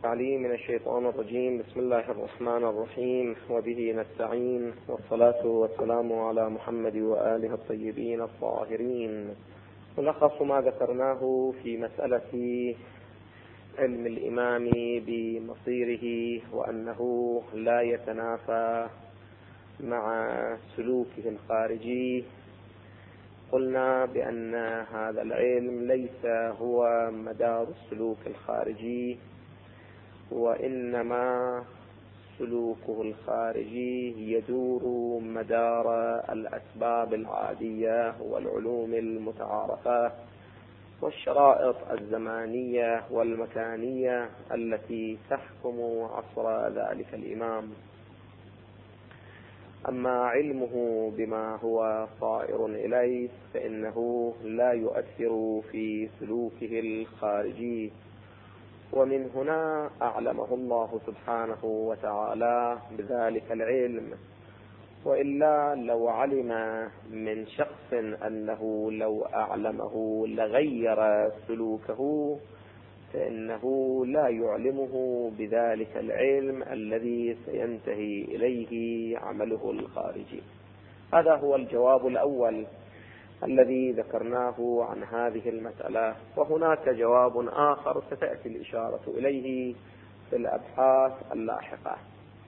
التعليم من الشيطان الرجيم. بسم الله الرحمن الرحيم، وبه نستعين، والصلاة والسلام على محمد وآله الطيبين الطاهرين. ملخص ما ذكرناه في مسألة علم الإمام بمصيره وأنه لا يتنافى مع سلوكه الخارجي. قلنا بأن هذا العلم ليس هو مدار السلوك الخارجي، وإنما سلوكه الخارجي يدور مدار الأسباب العادية والعلوم المتعارفة والشرائط الزمانية والمكانية التي تحكم عصر ذلك الإمام. أما علمه بما هو صائر إليه فإنه لا يؤثر في سلوكه الخارجي، ومن هنا أعلمه الله سبحانه وتعالى بذلك العلم. وإلا لو علم من شخص أنه لو أعلمه لغير سلوكه فإنه لا يعلمه بذلك العلم الذي سينتهي إليه عمله الخارجي. هذا هو الجواب الأول الذي ذكرناه عن هذه المسألة، وهناك جواب آخر ستأتي الإشارة إليه في الأبحاث اللاحقة.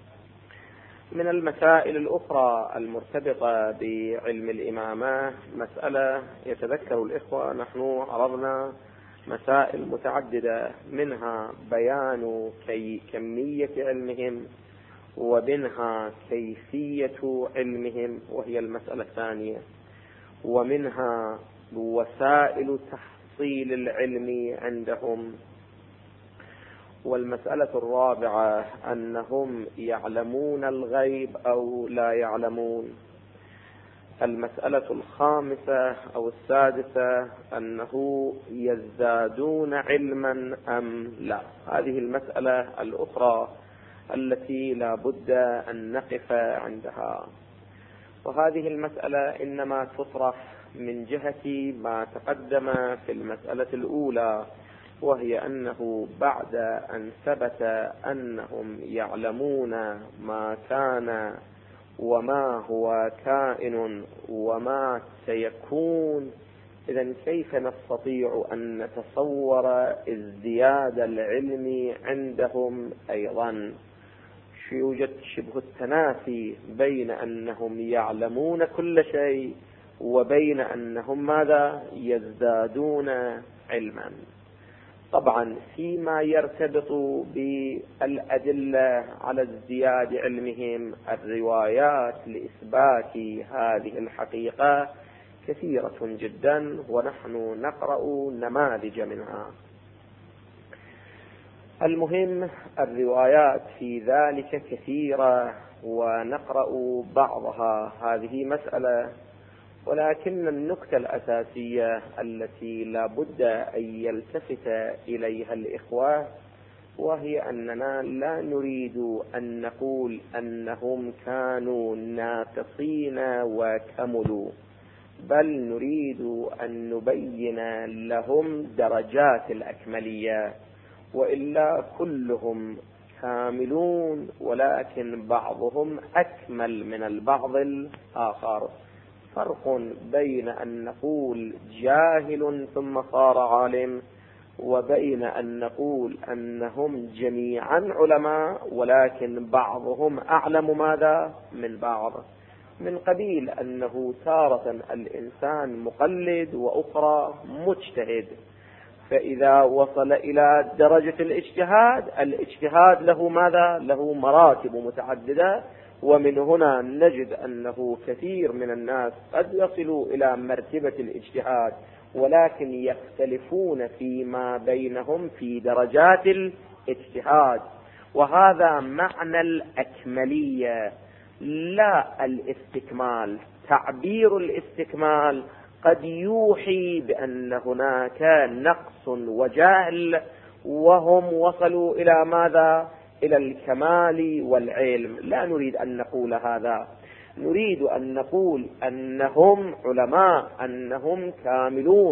من المسائل الأخرى المرتبطة بعلم الإمامة مسألة يتذكر الإخوة نحن عرضنا مسائل متعددة، منها بيان كمية علمهم، ومنها كيفية علمهم وهي المسألة الثانية، ومنها وسائل تحصيل العلم عندهم، والمسألة الرابعة أنهم يعلمون الغيب أو لا يعلمون. المسألة الخامسة أو السادسة أنه يزدادون علما أم لا. هذه المسألة الأخرى التي لا بد أن نقف عندها، وهذه المسألة إنما تطرح من جهة ما تقدم في المسألة الأولى، وهي أنه بعد أن ثبت أنهم يعلمون ما كان وما هو كائن وما سيكون، إذن كيف نستطيع أن نتصور ازدياد العلم عندهم أيضا؟ يوجد شبه التنافي بين أنهم يعلمون كل شيء وبين أنهم ماذا؟ يزدادون علما. طبعا فيما يرتبط بالأدلة على ازدياد علمهم الروايات لإثبات هذه الحقيقة كثيرة جدا، ونحن نقرأ نماذج منها. المهم الروايات في ذلك كثيرة ونقرأ بعضها، هذه مسألة، ولكن النقطة الأساسية التي لا بد أن يلتفت إليها الإخوة وهي أننا لا نريد أن نقول أنهم كانوا ناقصين وكملوا، بل نريد أن نبين لهم درجات الأكملية، وإلا كلهم كاملون ولكن بعضهم أكمل من البعض الآخر. فرق بين أن نقول جاهل ثم صار عالم، وبين أن نقول أنهم جميعا علماء ولكن بعضهم أعلم ماذا من بعض، من قبيل أنه تارة الإنسان مقلد وأخرى مجتهد، فإذا وصل إلى درجة الاجتهاد له ماذا؟ له مراتب متعددة، ومن هنا نجد أنه كثير من الناس قد يصلوا إلى مرتبة الاجتهاد ولكن يختلفون فيما بينهم في درجات الاجتهاد، وهذا معنى الأكملية لا الاستكمال. تعبير الاستكمال قد يوحي بأن هناك نقص وجهل وهم وصلوا إلى ماذا؟ إلى الكمال والعلم. لا نريد أن نقول هذا، نريد أن نقول أنهم علماء، أنهم كاملون،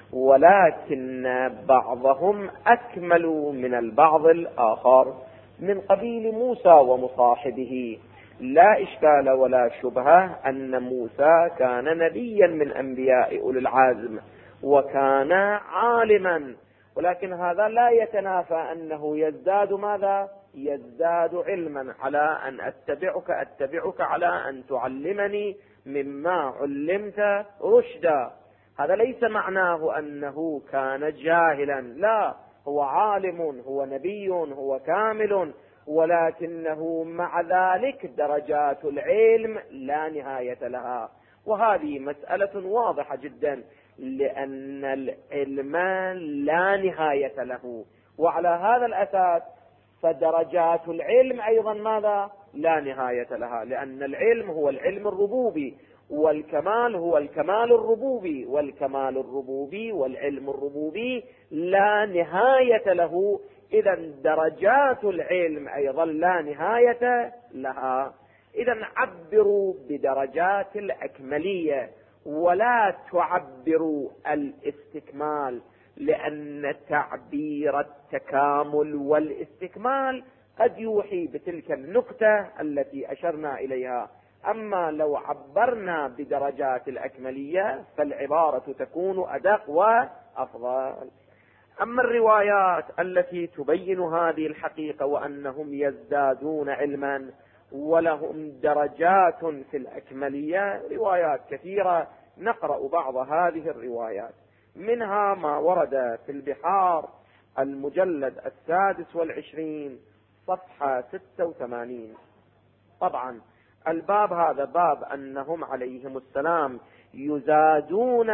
ولكن بعضهم أكمل من البعض الآخر، من قبيل موسى ومصاحبه. لا إشكال ولا شبهة أن موسى كان نبيا من أنبياء أولي العزم وكان عالما، ولكن هذا لا يتنافى أنه يزداد ماذا؟ يزداد علما، على أن أتبعك على أن تعلمني مما علمت رشدا. هذا ليس معناه أنه كان جاهلا، لا، هو عالم، هو نبي، هو كامل، ولكنه مع ذلك درجات العلم لا نهاية لها. وهذه مسألة واضحة جدا، لأن العلم لا نهاية له، وعلى هذا الأساس فدرجات العلم أيضا ماذا؟ لا نهاية لها، لأن العلم هو العلم الربوبي، والكمال هو الكمال الربوبي، والكمال الربوبي والعلم الربوبي لا نهاية له. إذا درجات العلم أيضا لا نهاية لها. إذا عبروا بدرجات الأكملية ولا تعبروا الاستكمال، لأن تعبير التكامل والاستكمال قد يوحي بتلك النقطة التي أشرنا إليها. أما لو عبرنا بدرجات الأكملية فالعبارة تكون أدق وأفضل. أما الروايات التي تبين هذه الحقيقة وأنهم يزدادون علما ولهم درجات في الأكملية روايات كثيرة، نقرأ بعض هذه الروايات. منها ما ورد في البحار المجلد 26 صفحة 86. طبعا الباب هذا باب أنهم عليهم السلام يزادون،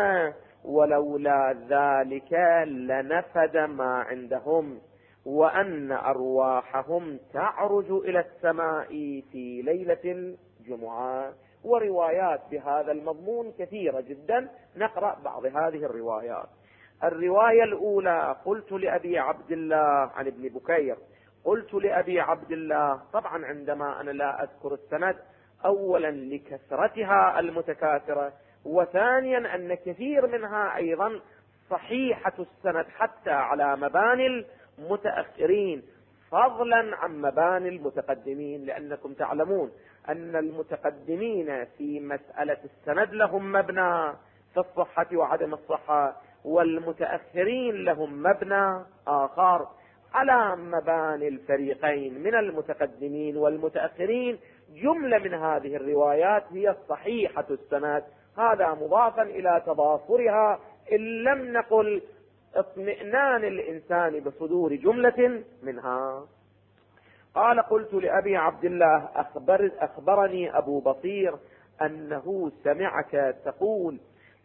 ولولا ذلك لنفد ما عندهم، وأن أرواحهم تعرج إلى السماء في ليلة الجمعة. وروايات بهذا المضمون كثيرة جدا، نقرأ بعض هذه الروايات. الرواية الأولى: قلت لأبي عبد الله عن ابن بكير، قلت لأبي عبد الله. طبعا عندما أنا لا أذكر السند، أولا لكثرتها المتكاثرة، وثانيا أن كثير منها أيضا صحيحة السند حتى على مباني المتأخرين فضلا عن مباني المتقدمين، لأنكم تعلمون أن المتقدمين في مسألة السند لهم مبنى في الصحة وعدم الصحة، والمتأخرين لهم مبنى آخر. على مباني الفريقين من المتقدمين والمتأخرين جملة من هذه الروايات هي الصحيحة السند، هذا مضافا إلى تضافرها، إن لم نقل اطمئنان الإنسان بصدور جملة منها. قال: قلت لأبي عبد الله: أخبرني أبو بصير أنه سمعك تقول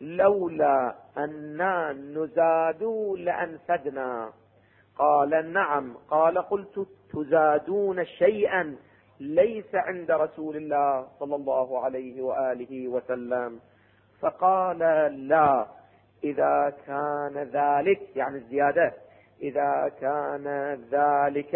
لولا أننا نزاد لأنفدنا. قال: نعم. قال: قلت: تزادون شيئا ليس عند رسول الله صلى الله عليه وآله وسلم؟ فقال: لا، إذا كان ذلك، يعني الزيادة، إذا كان ذلك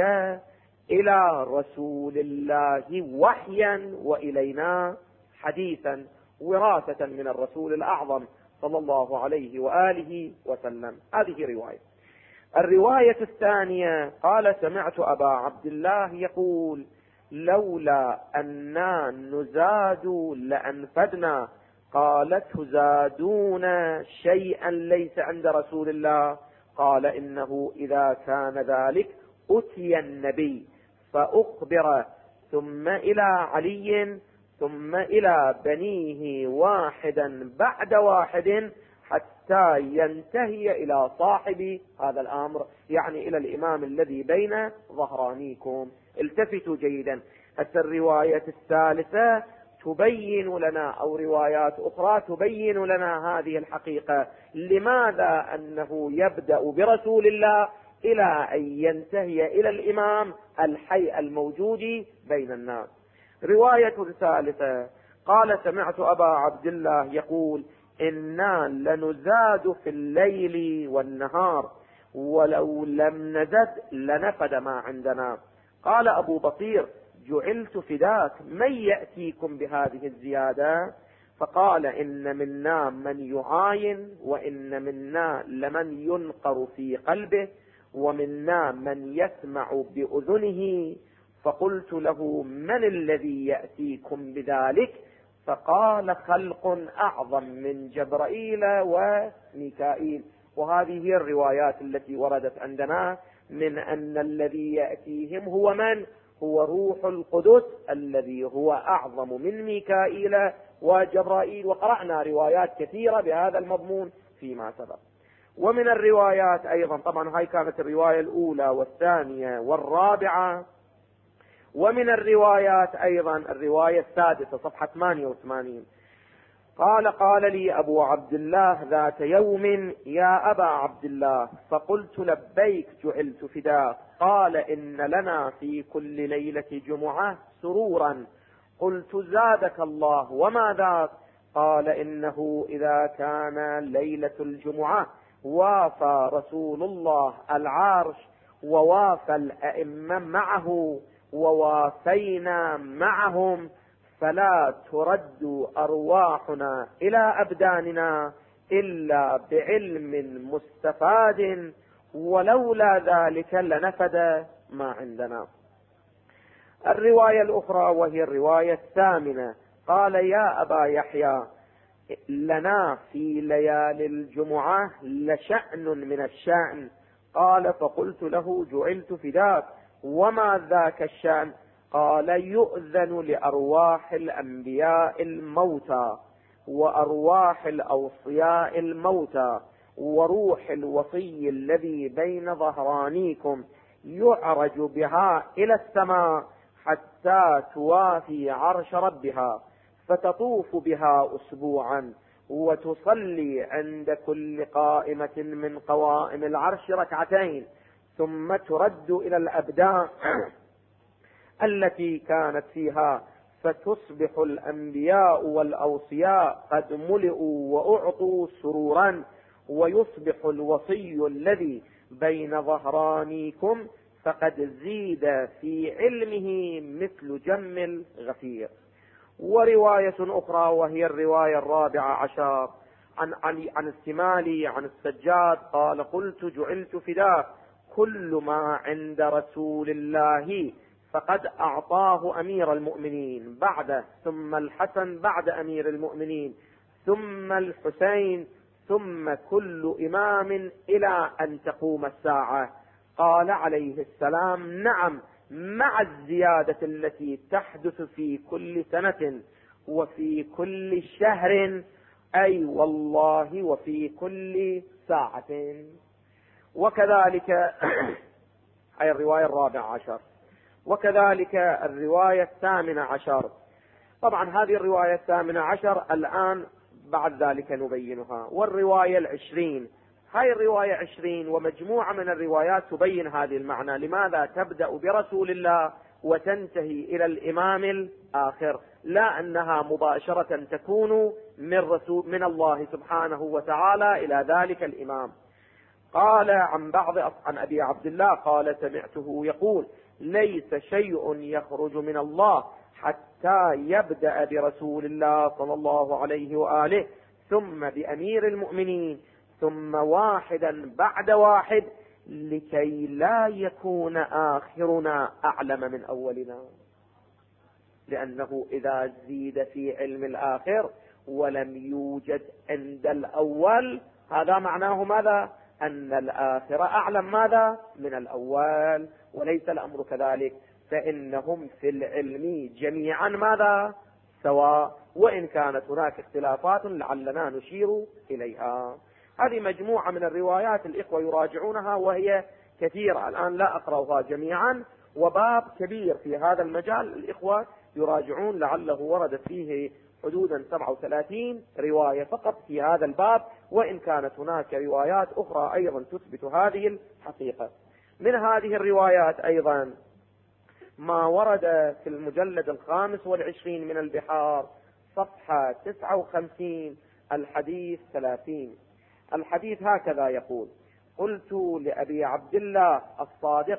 إلى رسول الله وحيا وإلينا حديثا وراثة من الرسول الأعظم صلى الله عليه وآله وسلم. هذه رواية. الرواية الثانية: قال: سمعت أبا عبد الله يقول لولا أننا نزاد لأنفدنا. قال: تزادون شيئا ليس عند رسول الله؟ قال: إنه إذا كان ذلك أتي النبي فأخبر، ثم إلى علي، ثم إلى بنيه واحدا بعد واحد، حتى ينتهي إلى صاحب هذا الأمر، يعني إلى الإمام الذي بين ظهرانيكم. التفتوا جيدا. الرواية الثالثة تبين لنا، أو روايات أخرى تبين لنا هذه الحقيقة، لماذا أنه يبدأ برسول الله إلى أن ينتهي إلى الإمام الحي الموجود بين الناس. رواية ثالثة: قال: سمعت أبا عبد الله يقول إنا لنزاد في الليل والنهار، ولو لم نزد لنفد ما عندنا. قال أبو بصير: جعلت فداك، من يأتيكم بهذه الزيادة؟ فقال إن منا من يعاين، وإن منا لمن ينقر في قلبه، ومنا من يسمع بأذنه. فقلت له من الذي يأتيكم بذلك؟ فقال خلق أعظم من جبرائيل وميكائيل. وهذه هي الروايات التي وردت عندنا من أن الذي يأتيهم هو من؟ هو روح القدس الذي هو أعظم من ميكائيل وجبرائيل. وقرأنا روايات كثيرة بهذا المضمون فيما سبق. ومن الروايات أيضا، طبعا هاي كانت الرواية الأولى والثانية والرابعة. ومن الروايات أيضا الرواية السادسة صفحة 88. قال لي أبو عبد الله ذات يوم: يا أبا عبد الله. فقلت: لبيك جعلت فداك. قال: إن لنا في كل ليلة جمعة سرورا. قلت: زادك الله، وما ذاك؟ قال: إنه إذا كان ليلة الجمعة وافى رسول الله العرش، ووافى الأئمة معه، ووافينا معهم، فلا ترد أرواحنا إلى أبداننا إلا بعلم مستفاد، ولولا ذلك لنفد ما عندنا. الرواية الأخرى وهي الرواية الثامنة. قال: يا أبا يحيى، لنا في ليالي الجمعة لشأن من الشأن. قال: فقلت له: جعلت فداك، وما ذاك الشأن؟ قال: يؤذن لأرواح الأنبياء الموتى، وأرواح الأوصياء الموتى، وروح الوصي الذي بين ظهرانيكم، يعرج بها إلى السماء حتى توافي عرش ربها، فتطوف بها أسبوعا، وتصلي عند كل قائمة من قوائم العرش ركعتين، ثم ترد إلى الأبدان التي كانت فيها، فتصبح الأنبياء والأوصياء قد ملئوا وأعطوا سرورا، ويصبح الوصي الذي بين ظهرانيكم فقد زيد في علمه مثل جم الغفير. ورواية أخرى وهي الرواية الرابعة عشر عن السمالي عن السجاد قال: قلت: جعلت فداك، كل ما عند رسول الله فقد أعطاه أمير المؤمنين بعده، ثم الحسن بعد أمير المؤمنين، ثم الحسين، ثم كل إمام إلى أن تقوم الساعة. قال عليه السلام: نعم، مع الزيادة التي تحدث في كل سنة وفي كل شهر، أي والله وفي كل ساعة. وكذلك أي الرواية الرابعة عشر. وكذلك الرواية الثامنة عشر. طبعا هذه الرواية الثامنة عشر الآن بعد ذلك نبينها. والرواية 20، هاي الرواية 20 ومجموعة من الروايات تبين هذه المعنى. لماذا تبدأ برسول الله وتنتهي إلى الإمام الآخر؟ لا أنها مباشرة تكون من الله سبحانه وتعالى إلى ذلك الإمام. قال عن أبي عبد الله قال: سمعته يقول: ليس شيء يخرج من الله حتى يبدأ برسول الله صلى الله عليه وآله، ثم بأمير المؤمنين، ثم واحدا بعد واحد، لكي لا يكون آخرنا أعلم من أولنا. لأنه إذا زيد في علم الآخر ولم يوجد عند الأول، هذا معناه ماذا؟ أن الآخر أعلم ماذا؟ من الأول. وليس الأمر كذلك، فإنهم في العلم جميعا ماذا؟ سواء، وإن كانت هناك اختلافات لعلنا نشير إليها. هذه مجموعة من الروايات الإخوة يراجعونها وهي كثيرة، الآن لا أقرأها جميعا، وباب كبير في هذا المجال الإخوة يراجعون، لعله وردت فيه حدودا 37 رواية فقط في هذا الباب، وإن كانت هناك روايات أخرى أيضا تثبت هذه الحقيقة. من هذه الروايات أيضا ما ورد في المجلد 25 من البحار صفحة 59 الحديث 30. الحديث هكذا يقول: قلت لأبي عبد الله الصادق: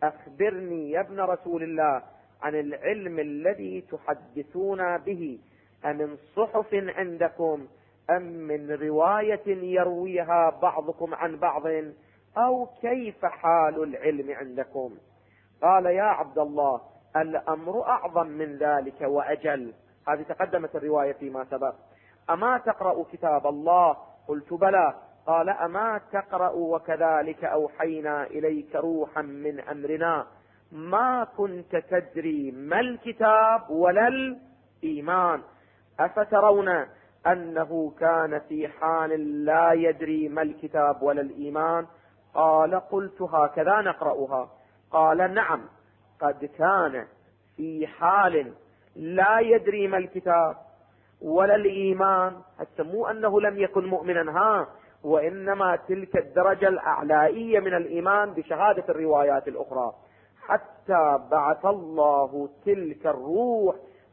أخبرني يا ابن رسول الله عن العلم الذي تحدثون به، أمن صحف عندكم أم من رواية يرويها بعضكم عن بعض، أو كيف حال العلم عندكم؟ قال يا عبد الله الأمر أعظم من ذلك وأجل. هذه تقدمت الرواية فيما سبق. أما تقرأ كتاب الله؟ قلت بلى. قال أما تقرأ وكذلك أوحينا إليك روحا من أمرنا ما كنت تدري ما الكتاب ولا الإيمان، أفترون أنه كان في حال لا يدري ما الكتاب ولا الإيمان؟ قال قلت هكذا نقرأها. قال نعم، قد كان في حال لا يدري ما الكتاب ولا الإيمان، حتى مو أنه لم يكن مؤمنا، وإنما تلك الدرجة الأعلائية من الإيمان بشهادة الروايات الأخرى، حتى بعث الله تلك الروح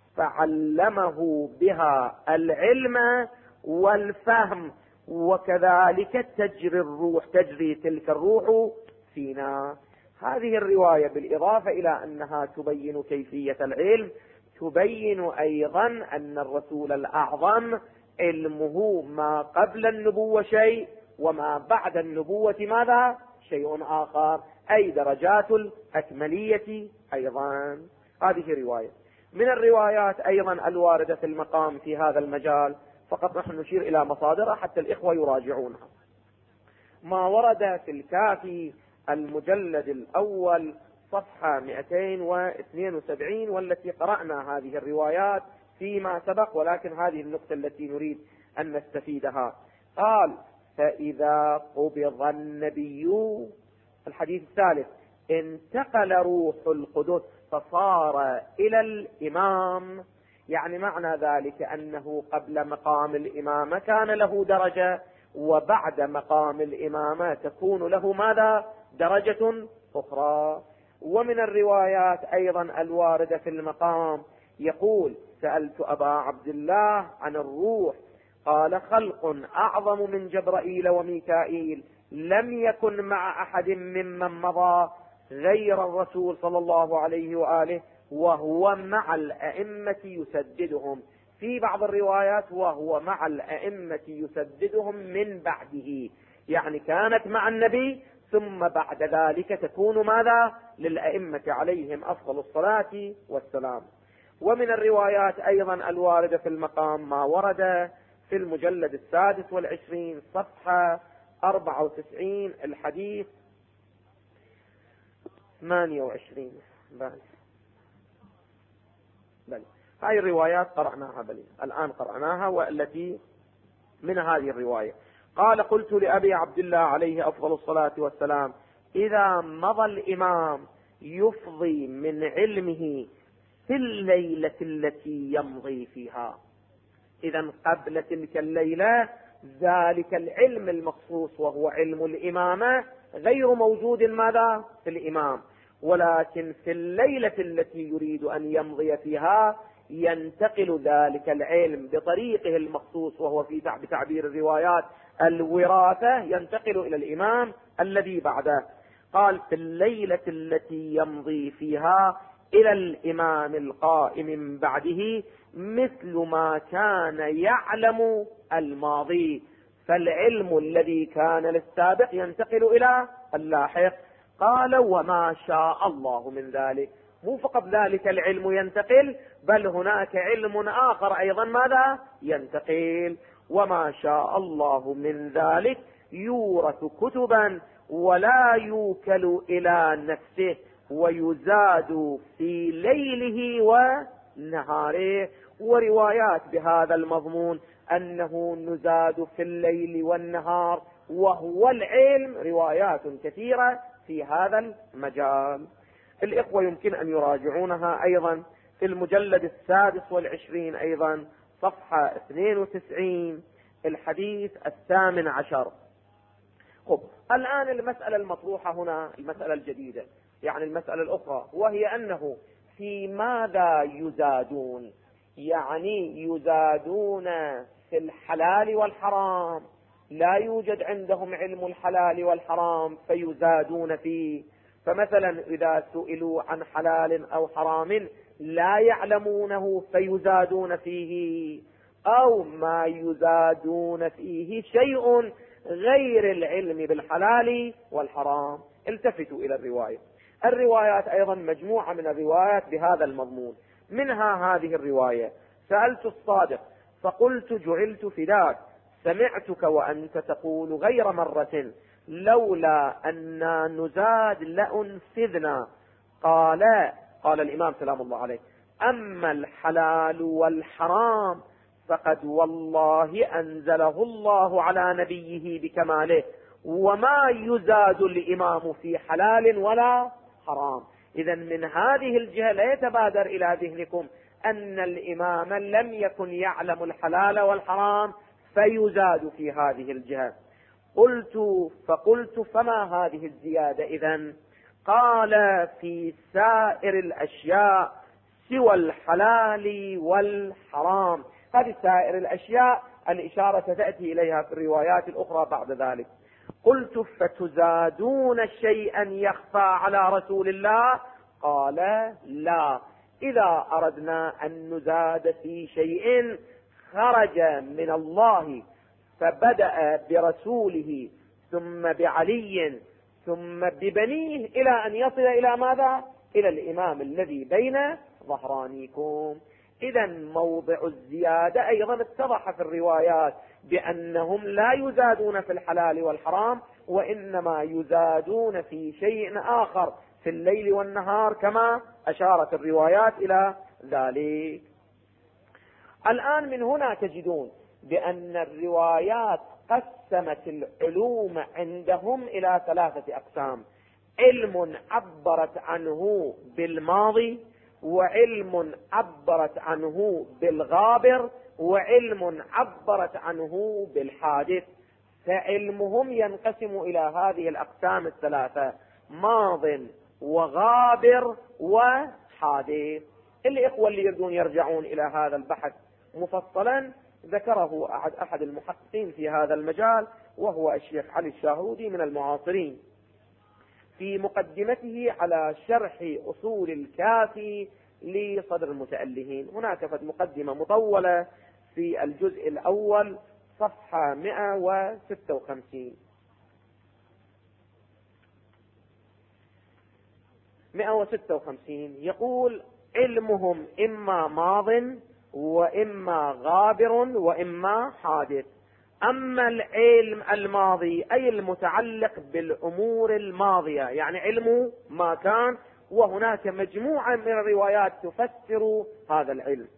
فعلمه بها العلم والفهم، وكذلك تجري تلك الروح فينا. هذه الرواية بالإضافة إلى أنها تبين كيفية العلم، تبين أيضا أن الرسول الأعظم علمه ما قبل النبوة شيء، وما بعد النبوة ماذا؟ شيء آخر، أي درجات الأكملية أيضا. هذه رواية من الروايات أيضا الواردة في المقام في هذا المجال، فقط نحن نشير إلى مصادرها حتى الإخوة يراجعونها. ما ورد في الكافي المجلد الأول صفحة 272، والتي قرأنا هذه الروايات فيما سبق، ولكن هذه النقطة التي نريد أن نستفيدها. قال فإذا قبض النبي، الحديث الثالث، انتقل روح القدس فصار إلى الإمام. يعني معنى ذلك أنه قبل مقام الإمامة كان له درجة، وبعد مقام الإمامة تكون له ماذا؟ درجة أخرى. ومن الروايات أيضا الواردة في المقام يقول سألت أبا عبد الله عن الروح، قال خلق أعظم من جبرائيل وميكائيل لم يكن مع أحد ممن مضى غير الرسول صلى الله عليه وآله، وهو مع الأئمة يسددهم. في بعض الروايات وهو مع الأئمة يسددهم من بعده، يعني كانت مع النبي ثم بعد ذلك تكون ماذا؟ للأئمة عليهم أفضل الصلاة والسلام. ومن الروايات أيضا الواردة في المقام ما ورد في المجلد 26 صفحة 94 الحديث 28. بل هذه الروايات قرأناها، الآن قرأناها، والتي من هذه الرواية قال قلت لأبي عبد الله عليه أفضل الصلاة والسلام إذا مضى الإمام يفضي من علمه في الليلة التي يمضي فيها، إذا قبل تلك الليلة ذلك العلم المخصوص وهو علم الإمامة غير موجود ماذا؟ في الإمام، ولكن في الليلة التي يريد أن يمضي فيها ينتقل ذلك العلم بطريقه المخصوص، وهو في بتعبير الروايات الوراثة، ينتقل إلى الإمام الذي بعده. قال في الليلة التي يمضي فيها إلى الإمام القائم من بعده مثل ما كان يعلم الماضي، فالعلم الذي كان للسابق ينتقل إلى اللاحق. قال وما شاء الله من ذلك، مو فقط ذلك العلم ينتقل، بل هناك علم آخر أيضا ماذا؟ ينتقل. وما شاء الله من ذلك يورث كتبا ولا يوكل إلى نفسه ويزاد في ليله ونهاره. وروايات بهذا المضمون أنه نزاد في الليل والنهار وهو العلم روايات كثيرة في هذا المجال. الإخوة يمكن أن يراجعونها أيضا في المجلد 26 أيضا صفحة 92 الحديث 18. خب الآن المسألة المطروحة هنا المسألة الجديدة، يعني المسألة الأخرى، وهي أنه في ماذا يزادون؟ يعني يزادون في الحلال والحرام، لا يوجد عندهم علم الحلال والحرام فيزادون فيه، فمثلا إذا سئلوا عن حلال أو حرام لا يعلمونه فيزادون فيه، أو ما يزادون فيه شيء غير العلم بالحلال والحرام. التفتوا إلى الروايات أيضا مجموعة من الروايات بهذا المضمون، منها هذه الرواية: سألت الصادق فقلت جعلت فداك، سمعتك وأنت تقول غير مرة لولا أننا نزاد لأنفذنا. قال الإمام سلام الله عليه: أما الحلال والحرام فقد والله أنزله الله على نبيه بكماله، وما يزاد الإمام في حلال ولا حرام. إذا من هذه الجهة لا يتبادر إلى ذهنكم أن الإمام لم يكن يعلم الحلال والحرام فيزاد في هذه الجهة. فقلت فما هذه الزيادة إذن؟ قال: في سائر الأشياء سوى الحلال والحرام. هذه سائر الأشياء الإشارة تأتي إليها في الروايات الأخرى بعد ذلك. قلت: فتزادون شيئا يخفى على رسول الله؟ قال: لا، إذا أردنا أن نزاد في شيء خرج من الله فبدأ برسوله ثم بعلي ثم ببنيه إلى أن يصل إلى ماذا؟ إلى الإمام الذي بين ظهرانيكم. إذا موضع الزيادة أيضا اتضح في الروايات بأنهم لا يزادون في الحلال والحرام، وإنما يزادون في شيء آخر في الليل والنهار كما أشارت الروايات إلى ذلك. الآن من هنا تجدون بأن الروايات قسمت العلوم عندهم إلى 3 أقسام: علم عبرت عنه بالماضي، وعلم عبرت عنه بالغابر، وعلم عبرت عنه بالحادث. فعلمهم ينقسم إلى هذه الأقسام 3: ماض وغابر وحادث. الإخوة اللي يريدون يرجعون إلى هذا البحث مفصلا ذكره أحد المحققين في هذا المجال، وهو الشيخ علي الشاهودي من المعاصرين، في مقدمته على شرح أصول الكافي لصدر المتألهين. هناك مقدمة مطولة في الجزء الأول صفحة 156 يقول: علمهم إما ماض وإما غابر وإما حادث. أما العلم الماضي أي المتعلق بالأمور الماضية، يعني علم ما كان، وهناك مجموعة من الروايات تفسر هذا العلم.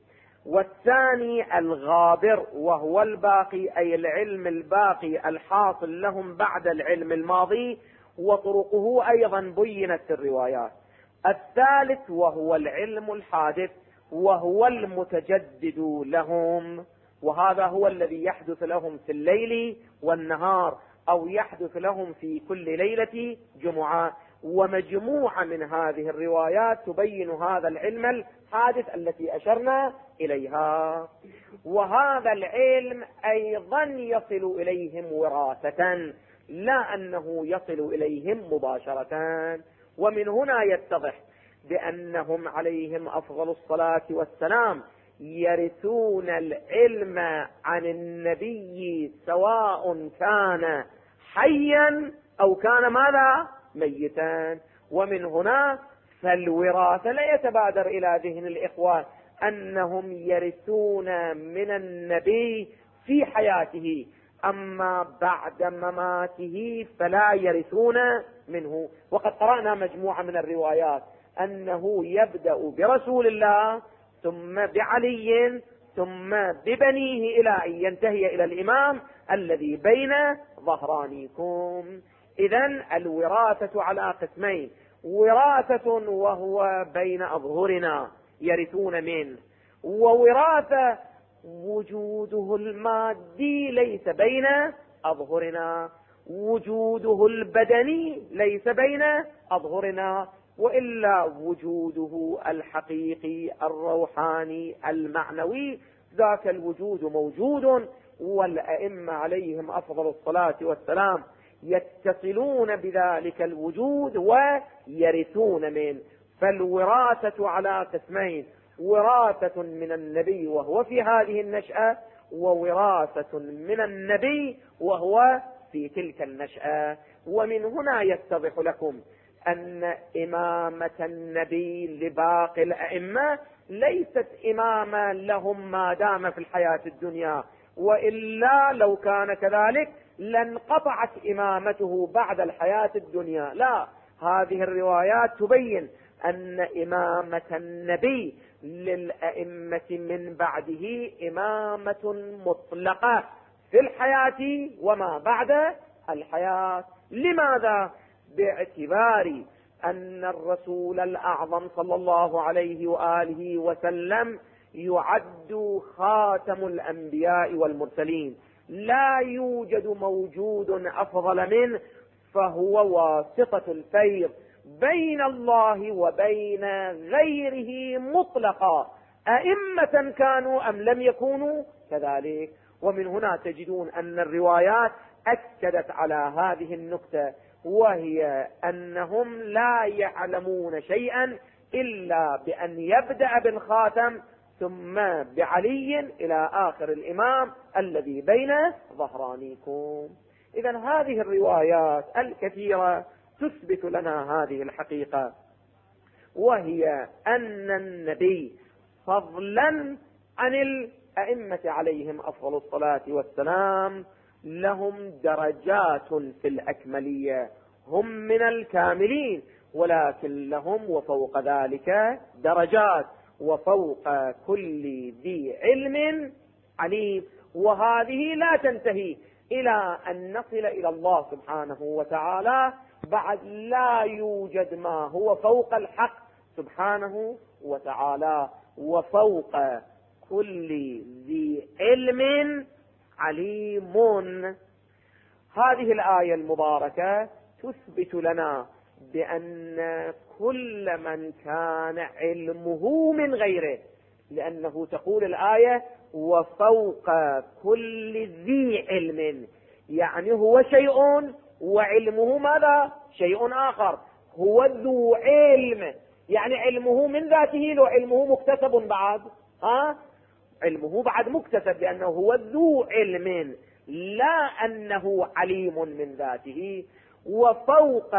والثاني الغابر وهو الباقي، أي العلم الباقي الحاصل لهم بعد العلم الماضي، وطرقه أيضا بينت في الروايات. الثالث وهو العلم الحادث، وهو المتجدد لهم، وهذا هو الذي يحدث لهم في الليل والنهار، أو يحدث لهم في كل ليلة جمعة. ومجموعة من هذه الروايات تبين هذا العلم الحادث التي أشرنا إليها. وهذا العلم أيضا يصل إليهم وراثة، لا أنه يصل إليهم مباشرة. ومن هنا يتضح بأنهم عليهم أفضل الصلاة والسلام يرثون العلم عن النبي سواء كان حيا أو كان ماذا؟ ميتا. ومن هنا فالوراثة لا يتبادر إلى ذهن الإخوان أنهم يرثون من النبي في حياته، أما بعد مماته فلا يرثون منه. وقد قرأنا مجموعة من الروايات أنه يبدأ برسول الله ثم بعلي ثم ببنيه إلى أن ينتهي إلى الإمام الذي بين ظهرانيكم. إذن الوراثة على قسمين: وراثة وهو بين أظهرنا يرثون منه، ووراثة وجوده المادي ليس بين أظهرنا، وجوده البدني ليس بين أظهرنا، وإلا وجوده الحقيقي الروحاني المعنوي ذاك الوجود موجود. والأئمة عليهم أفضل الصلاة والسلام يتصلون بذلك الوجود يرثون منه. فالوراثة على قسمين: وراثة من النبي وهو في هذه النشأة، ووراثة من النبي وهو في تلك النشأة. ومن هنا يتضح لكم أن إمامة النبي لباقي الأئمة ليست إمامة لهم ما دام في الحياة الدنيا، وإلا لو كان كذلك لانقطعت إمامته بعد الحياة الدنيا. لا، هذه الروايات تبين أن إمامة النبي للأئمة من بعده إمامة مطلقة في الحياة وما بعد الحياة. لماذا؟ باعتبار أن الرسول الأعظم صلى الله عليه وآله وسلم يعد خاتم الأنبياء والمرسلين، لا يوجد موجود أفضل منه، فهو واسطة الفيض بين الله وبين غيره مطلقا، أئمة كانوا أم لم يكونوا كذلك. ومن هنا تجدون أن الروايات أكدت على هذه النقطة، وهي أنهم لا يعلمون شيئا إلا بأن يبدأ بالخاتم ثم بعلي إلى آخر الإمام الذي بين ظهرانيكم. إذن هذه الروايات الكثيرة تثبت لنا هذه الحقيقة، وهي أن النبي فضلا عن الأئمة عليهم أفضل الصلاة والسلام لهم درجات في الأكملية، هم من الكاملين، ولكن لهم وفوق ذلك درجات، وفوق كل ذي علم عليم. وهذه لا تنتهي إلى أن نصل إلى الله سبحانه وتعالى، بعد لا يوجد ما هو فوق الحق سبحانه وتعالى، وفوق كل ذي علم عليم. هذه الآية المباركة تثبت لنا بأن كل من كان علمه من غيره، لأنه تقول الآية وفوق كل ذي علم، يعني هو شيء وعلمه ماذا؟ شيء آخر. هو ذو علم، يعني علمه من ذاته، لو علمه مكتسب بعد، علمه بعد مكتسب، لأنه هو ذو علم، لا أنه عليم من ذاته. وفوق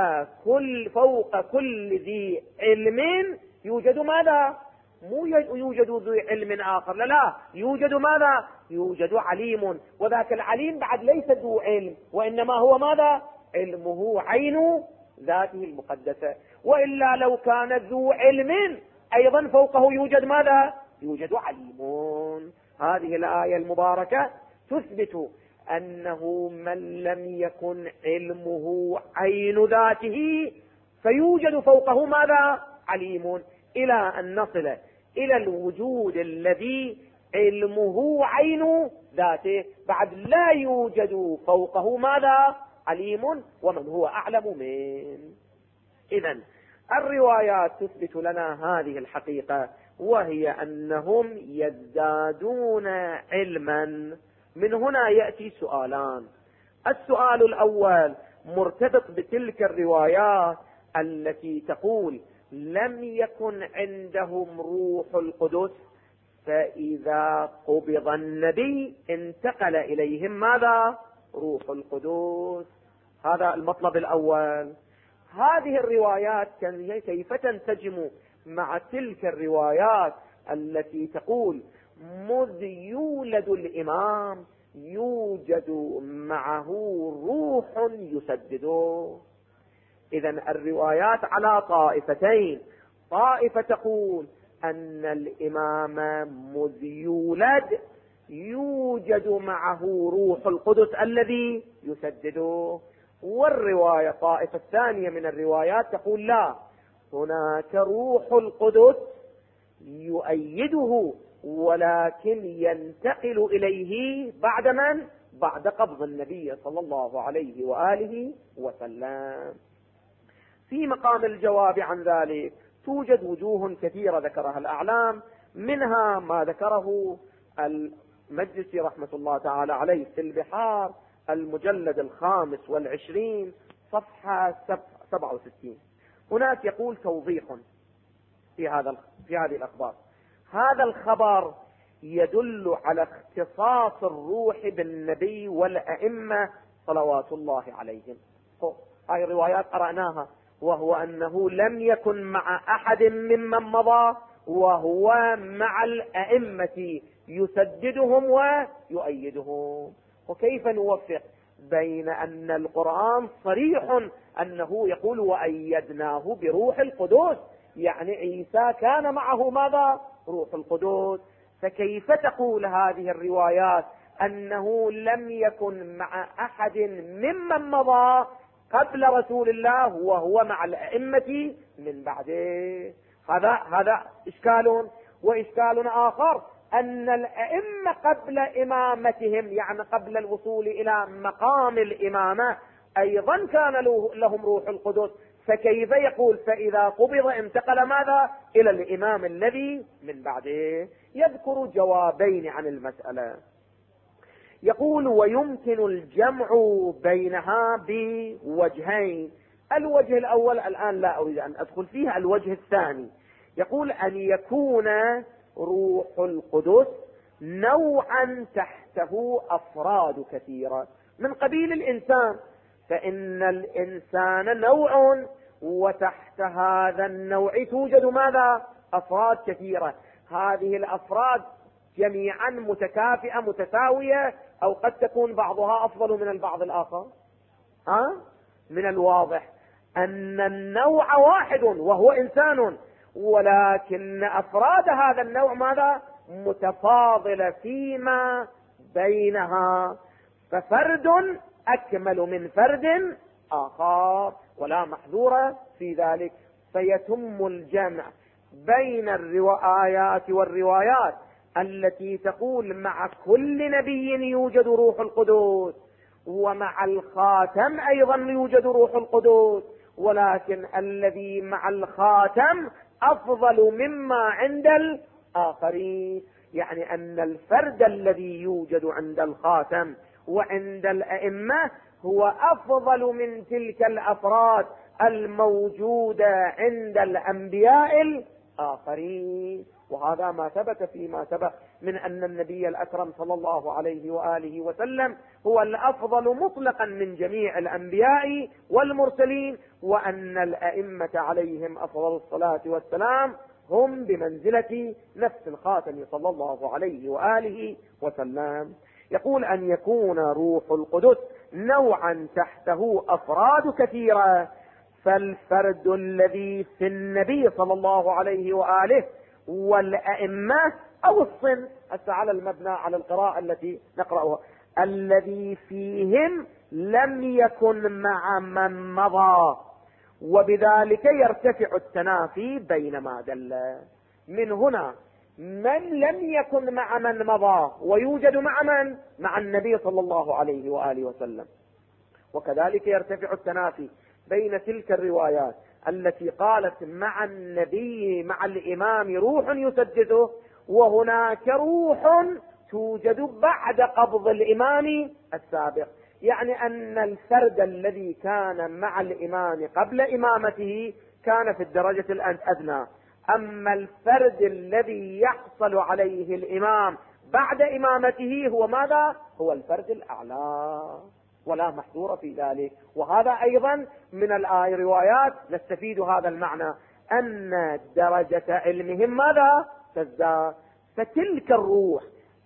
كل ذي علم يوجد ماذا؟ مو يوجد ذو علم آخر، لا، يوجد ماذا؟ يوجد عليم. وذاك العليم بعد ليس ذو علم، وإنما هو ماذا؟ علمه عين ذاته المقدسة. وإلا لو كان ذو علم أيضا فوقه يوجد ماذا؟ يوجد عليم. هذه الآية المباركة تثبت أنه من لم يكن علمه عين ذاته فيوجد فوقه ماذا؟ عليم، إلى أن نصل إلى الوجود الذي علمه عين ذاته، بعد لا يوجد فوقه ماذا؟ عليم، ومن هو أعلم منه. إذن الروايات تثبت لنا هذه الحقيقة، وهي أنهم يزدادون علما. من هنا يأتي سؤالان. السؤال الأول مرتبط بتلك الروايات التي تقول لم يكن عندهم روح القدس، فإذا قبض النبي انتقل إليهم ماذا؟ روح القدس. هذا المطلب الأول. هذه الروايات كيف تنسجم مع تلك الروايات التي تقول مذ يولد الإمام يوجد معه روح يسدده؟ إذن الروايات على طائفتين: طائفة تقول أن الإمام مذ يولد يوجد معه روح القدس الذي يسدده، والرواية طائفة الثانية من الروايات تقول لا، هناك روح القدس يؤيده، ولكن ينتقل إليه بعد من؟ بعد قبض النبي صلى الله عليه وآله وسلم. في مقام الجواب عن ذلك توجد وجوه كثيرة ذكرها الأعلام، منها ما ذكره المجلسي رحمة الله تعالى عليه في البحار المجلد 25 صفحة 67. هناك يقول توضيح في هذه الأخبار. هذا الخبر يدل على اختصاص الروح بالنبي والأئمة صلوات الله عليهم. هاي الروايات قرأناها، وهو أنه لم يكن مع أحد ممن مضى، وهو مع الأئمة يسددهم ويؤيدهم. وكيف نوفق بين أن القرآن صريح أنه يقول وأيدناه بروح القدس، يعني عيسى كان معه ماذا؟ روح القدس. فكيف تقول هذه الروايات أنه لم يكن مع أحد ممن مضى قبل رسول الله وهو مع الأئمة من بعده؟ هذا إشكال. وإشكال آخر أن الأئمة قبل إمامتهم، يعني قبل الوصول إلى مقام الإمامة، أيضا كان لهم روح القدس. فكيف يقول فإذا قبض انتقل ماذا؟ إلى الإمام الذي من بعده؟ يذكر جوابين عن المسألة. يقول ويمكن الجمع بينها بوجهين. الوجه الأول الآن لا أريد أن أدخل فيه. الوجه الثاني يقول أن يكون روح القدس نوعا تحته أفراد كثيرة من قبيل الإنسان، فإن الإنسان نوع، وتحت هذا النوع توجد ماذا؟ أفراد كثيرة. هذه الأفراد جميعا متكافئة متساوية، أو قد تكون بعضها أفضل من البعض الآخر. من الواضح أن النوع واحد وهو إنسان، ولكن أفراد هذا النوع ماذا؟ متفاضلة فيما بينها، ففرد أكمل من فرد آخر ولا محذور في ذلك. فيتم الجمع بين الآيات والروايات التي تقول مع كل نبي يوجد روح القدس، ومع الخاتم أيضا يوجد روح القدس، ولكن الذي مع الخاتم أفضل مما عند الآخرين. يعني أن الفرد الذي يوجد عند الخاتم وعند الأئمة هو أفضل من تلك الأفراد الموجودة عند الأنبياء الآخرين. وهذا ما ثبت فيما سبق من أن النبي الأكرم صلى الله عليه وآله وسلم هو الأفضل مطلقا من جميع الأنبياء والمرسلين، وأن الأئمة عليهم أفضل الصلاة والسلام هم بمنزلة نفس الخاتم صلى الله عليه وآله وسلم. يقول أن يكون روح القدس نوعا تحته أفراد كثيرة، فالفرد الذي في النبي صلى الله عليه وآله والأئمة أو الصنف، حتى على المبنى على القراءة التي نقرأها، الذي فيهم لم يكن مع من مضى، وبذلك يرتفع التنافي بين ما دل. من هنا من لم يكن مع من مضى ويوجد مع من؟ مع النبي صلى الله عليه وآله وسلم. وكذلك يرتفع التنافي بين تلك الروايات التي قالت مع النبي مع الإمام روح يسدده، وهناك روح توجد بعد قبض الإمام السابق. يعني أن الفرد الذي كان مع الإمام قبل إمامته كان في الدرجة الأدنى، أما الفرد الذي يحصل عليه الإمام بعد إمامته هو ماذا؟ هو الفرد الأعلى، ولا محذور في ذلك. وهذا أيضا من الروايات نستفيد هذا المعنى، أن درجة علمهم ماذا؟ تزداد. فتلك الروح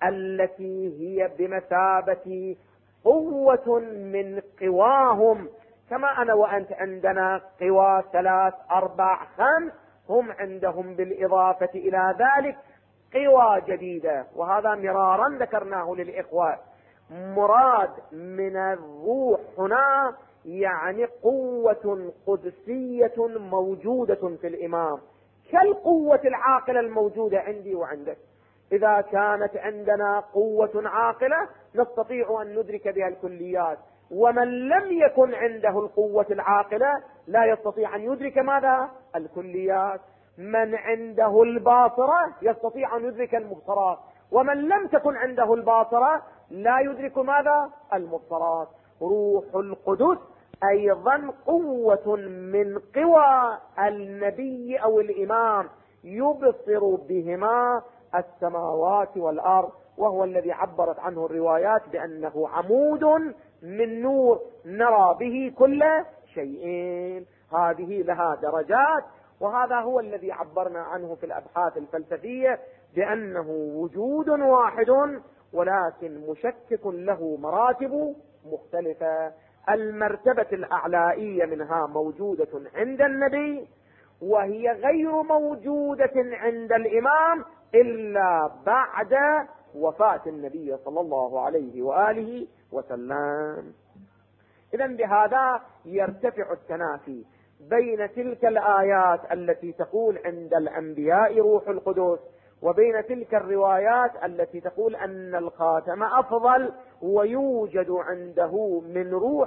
التي هي بمثابة قوة من قواهم، كما أنا وأنت عندنا قوى 3 4 5، هم عندهم بالإضافة إلى ذلك قوى جديدة. وهذا مرارا ذكرناه للإخوة. مراد من الروح هنا يعني قوة قدسية موجودة في الإمام، كالقوة العاقلة الموجودة عندي وعندك. إذا كانت عندنا قوة عاقلة نستطيع أن ندرك بها الكليات، ومن لم يكن عنده القوة العاقلة لا يستطيع أن يدرك ماذا؟ الكليات. من عنده الباصرة يستطيع أن يدرك المبصرات، ومن لم تكن عنده الباصرة لا يدرك ماذا؟ المبصرات. روح القدس أيضا قوة من قوى النبي أو الإمام يبصر بهما السماوات والأرض، وهو الذي عبرت عنه الروايات بأنه عمود من نور نرى به كل شيء. هذه لها درجات، وهذا هو الذي عبرنا عنه في الأبحاث الفلسفية بأنه وجود واحد ولكن مشكك له مراتب مختلفة. المرتبة الأعلائية منها موجودة عند النبي، وهي غير موجودة عند الإمام إلا بعد وفاة النبي صلى الله عليه وآله وسلم. إذن بهذا يرتفع التنافي بين تلك الآيات التي تقول عند الأنبياء روح القدس، وبين تلك الروايات التي تقول أن الخاتم أفضل ويوجد عنده من روح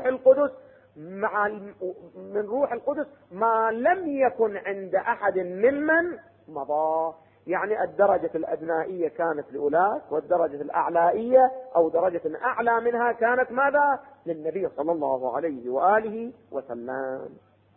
القدس ما لم يكن عند أحد ممن مضى. يعني الدرجة الأدنائية كانت لأولاك، والدرجة الأعلائية أو درجة أعلى منها كانت ماذا؟ للنبي صلى الله عليه وآله وسلم.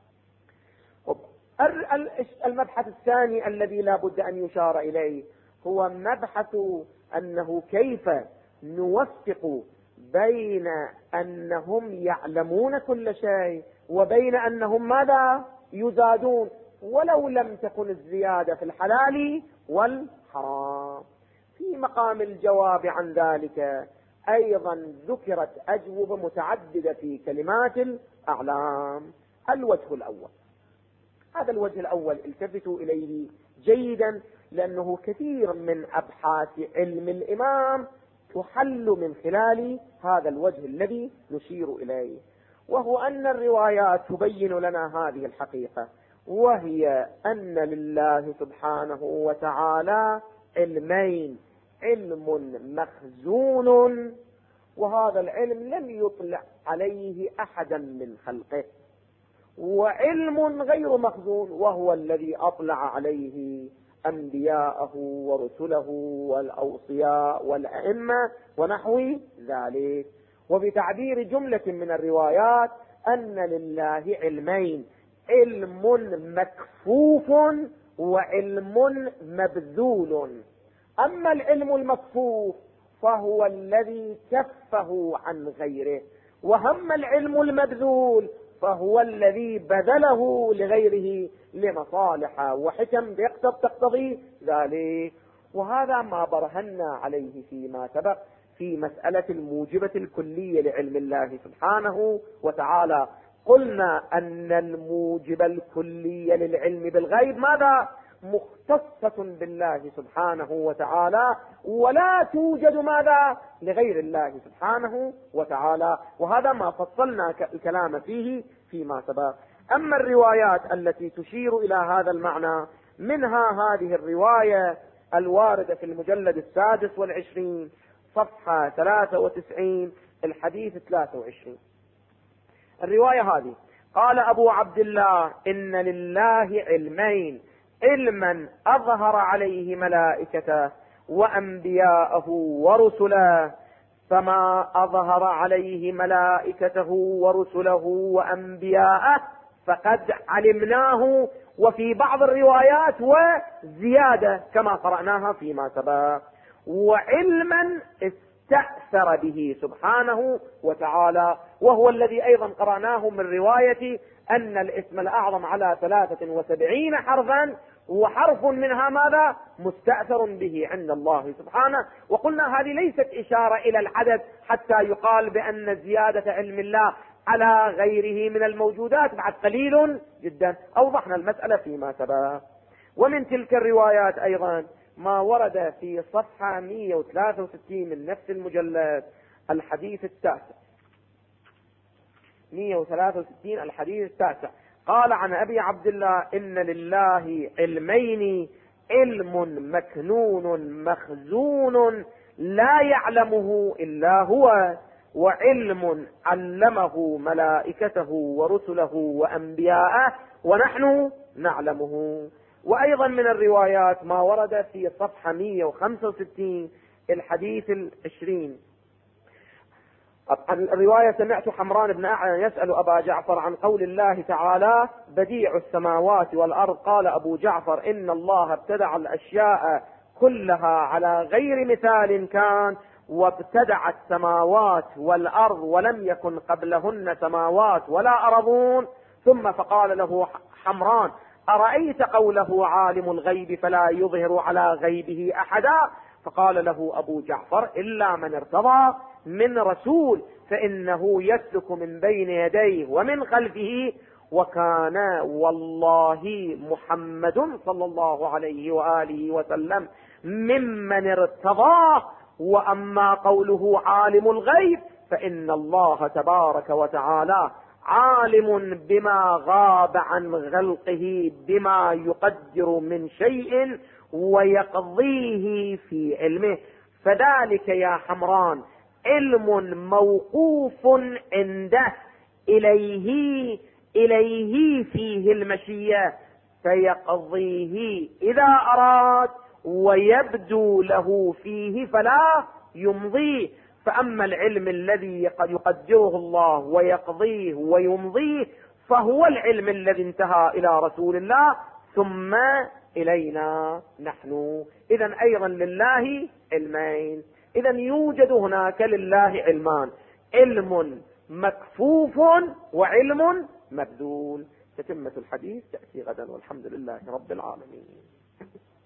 المبحث الثاني الذي لا بد أن يشار إليه هو مبحث أنه كيف نوفق بين أنهم يعلمون كل شيء وبين أنهم ماذا؟ يزادون، ولو لم تكن الزيادة في الحلال والحرام. في مقام الجواب عن ذلك أيضا ذكرت أجوبة متعددة في كلمات الأعلام. الوجه الأول، هذا الوجه الأول التفتوا إليه جيدا، لأنه كثير من أبحاث علم الإمام تحل من خلال هذا الوجه الذي نشير إليه، وهو أن الروايات تبين لنا هذه الحقيقة، وهي أن لله سبحانه وتعالى علمين: علم مخزون، وهذا العلم لم يطلع عليه أحدا من خلقه، وعلم غير مخزون، وهو الذي أطلع عليه أنبياءه ورسله والأوصياء والأئمة ونحو ذلك. وبتعبير جملة من الروايات أن لله علمين: علم مكفوف وعلم مبذول. أما العلم المكفوف فهو الذي كفه عن غيره، وهم العلم المبذول فهو الذي بذله لغيره لمصالح وحكم تقتضي ذلك. وهذا ما برهنا عليه فيما سبق في مسألة الموجبة الكلية لعلم الله سبحانه وتعالى. قلنا أن الموجب الكلية للعلم بالغيب ماذا؟ مختصة بالله سبحانه وتعالى، ولا توجد ماذا؟ لغير الله سبحانه وتعالى. وهذا ما فصلنا الكلام فيه فيما سبق. أما الروايات التي تشير إلى هذا المعنى منها هذه الرواية الواردة في المجلد 26 صفحة 93 الحديث 23. الرواية هذه قال أبو عبد الله: إن لله علمين: علما أظهر عليه ملائكته وأنبياءه ورسله، فما أظهر عليه ملائكته ورسله وأنبياءه فقد علمناه. وفي بعض الروايات وزيادة كما قرأناها فيما سبق. وعلما استأثر به سبحانه وتعالى، وهو الذي أيضا قرأناه من رواية أن الاسم الأعظم على 73 حرفا، وحرف منها ماذا؟ مستأثر به عند الله سبحانه. وقلنا هذه ليست إشارة إلى العدد حتى يقال بأن زيادة علم الله على غيره من الموجودات بعد قليل جدا. أوضحنا المسألة فيما سبق. ومن تلك الروايات أيضا ما ورد في صفحة 163 من نفس المجلد الحديث التاسع، 163 الحديث التاسع، قال عن أبي عبد الله: إن لله علمين: علم مكنون مخزون لا يعلمه إلا هو، وعلم علمه ملائكته ورسله وأنبياءه ونحن نعلمه. وأيضا من الروايات ما ورد في صفحة 165 الحديث 20، عن الرواية سمعت حمران بن أعين يسأل أبا جعفر عن قول الله تعالى بديع السماوات والأرض. قال أبو جعفر إن الله ابتدع الأشياء كلها على غير مثال كان، وابتدع السماوات والأرض ولم يكن قبلهن سماوات ولا أرضون. ثم فقال له حمران أرأيت قوله عالم الغيب فلا يظهر على غيبه أحدا؟ فقال له أبو جعفر إلا من ارتضى من رسول فإنه يسلك من بين يديه ومن خلفه. وكان والله محمد صلى الله عليه وآله وسلم ممن ارتضاه. وأما قوله عالم الغيب فإن الله تبارك وتعالى عالم بما غاب عن خلقه بما يقدر من شيء ويقضيه في علمه. فذلك يا حمران علم موقوف عنده إليه فيه المشيئة فيقضيه إذا أراد، ويبدو له فيه فلا يمضيه. فأما العلم الذي قد يقدره الله ويقضيه ويمضيه فهو العلم الذي انتهى إلى رسول الله ثم إلينا نحن. إذن أيضا لله علمين. إذن يوجد هناك لله علمان، علم مكفوف وعلم مبذول. تتمة الحديث تأتي غدا والحمد لله رب العالمين.